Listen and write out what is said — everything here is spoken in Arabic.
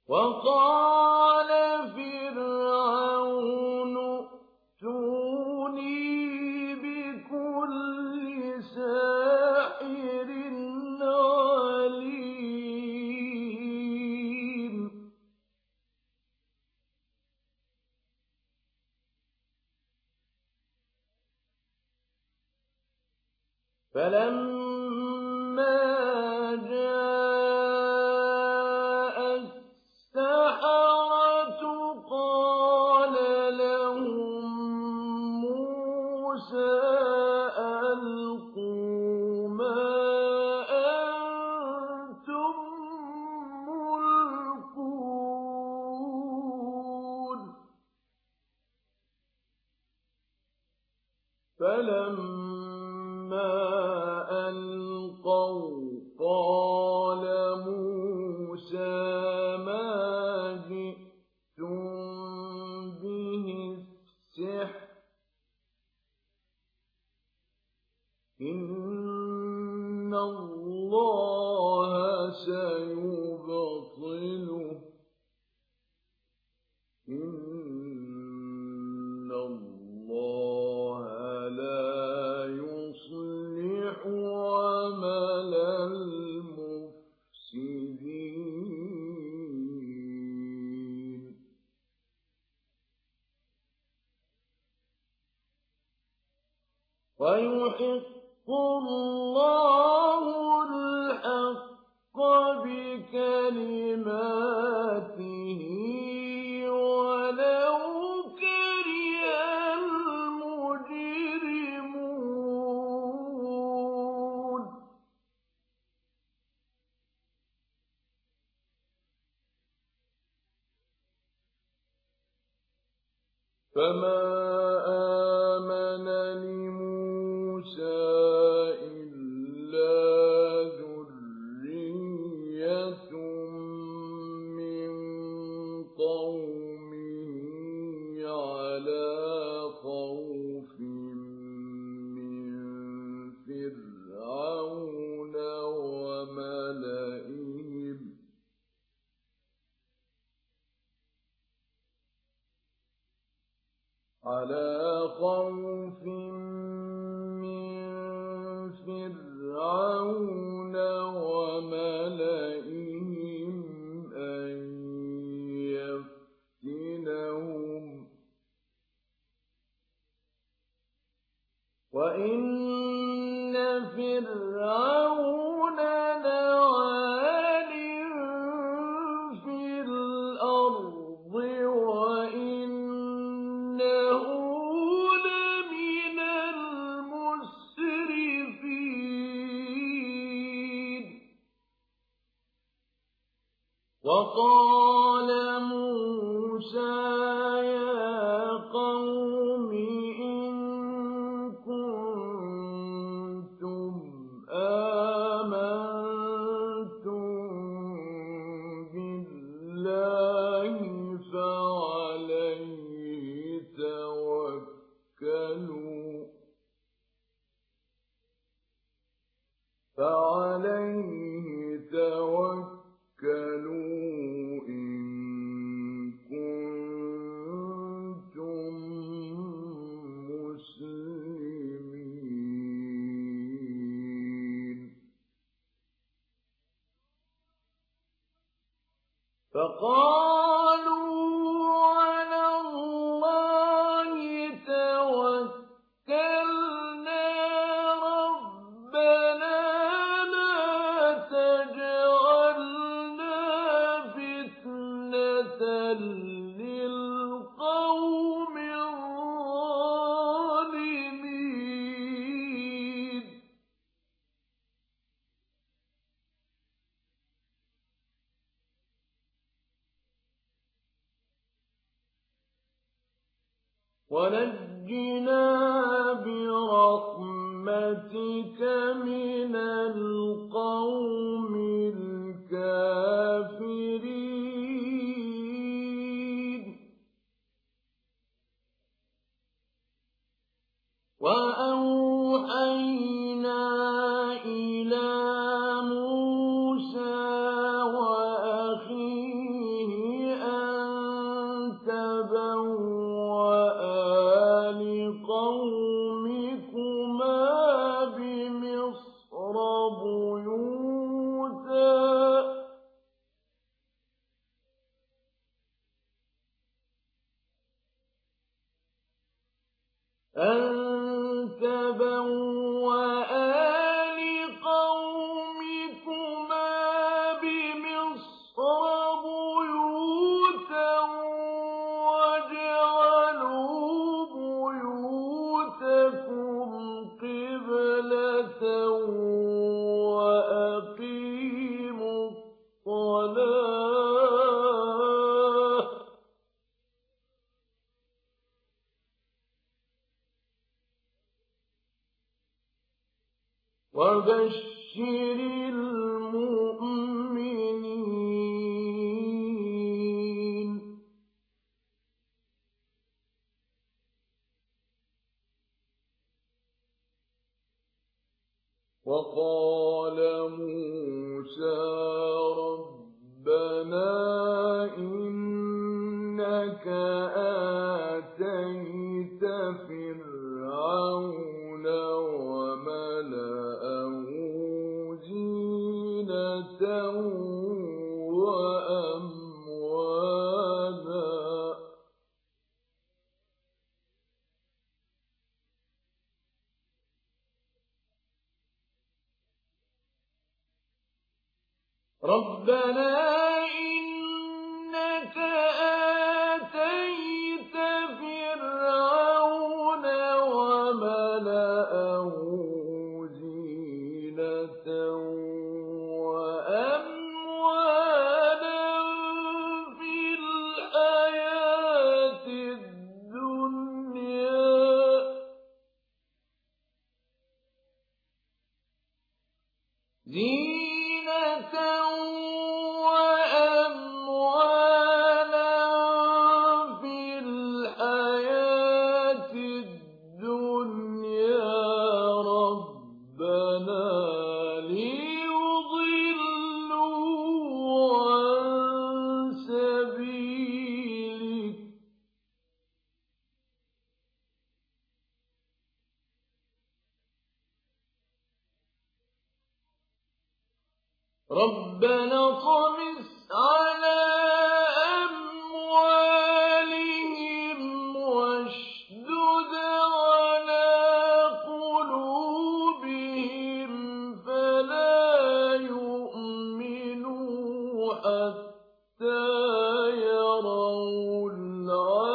وقال فرعون ائتوني بكل ساحر عليم فلما جاء السحرة قال لهم موسى ألقوا ما أنتم ملقون فلما ألقوا قال موسى ما جئتم به السحر إن الله سيبطله إن الله لا يصلح عمل المفسدين ويحق الله الحق بكلماته ولو كره المجرمون فما آمن لموسى إلا ذرية من قومه على خوف من فرعون وملئهم أن يفتنهم وإن فرعون لعال في الأرض وإنه لمن المسرفين وقال موسى يا قوم إن كنتم آمنتم بالله فعليه توكلوا إن كنتم مسلمين فقالوا على الله توكلنا ربنا لا تجعلنا فتنة للقوم الظالمين ونجنا برحمتك من القوم الكافرين وأوحينا إلى موسى وأخيه أَن تَبَوَّآ لِقَوْمِكُمَا بِمِصْرَ بُيُوتًا وَاجْعَلُوا بُيُوتَكُمْ قِبْلَةً وَأَقِيمُوا الصَّلَاةَ ۗ وَبَشِّرِ الْمُؤْمِنِينَ. وَقَالَ مُوسَىٰ رَبَّنَا إِنَّكَ آتَيْتَ فِرْعَوْنَ وَمَلَأَهُ زِينَةً وَأَمْوَالًا رَبَّنَا إِنَّكَ آتَيْتَ فِرْعَوْنَ وَمَلَأَهُ زِينَةً وَأَمْوَالًا فِي الْحَيَاةِ الدُّنْيَا رَبَّنَا لِيُضِلُّوا عَن سَبِيلِكَ ۖ رَبَّنَا اطْمِسْ عَلَىٰ أَمْوَالِهِمْ وَاشْدُدْ عَلَىٰ قُلُوبِهِمْ فَلَا يُؤْمِنُوا حَتَّىٰ يَرَوُا الْعَذَابَ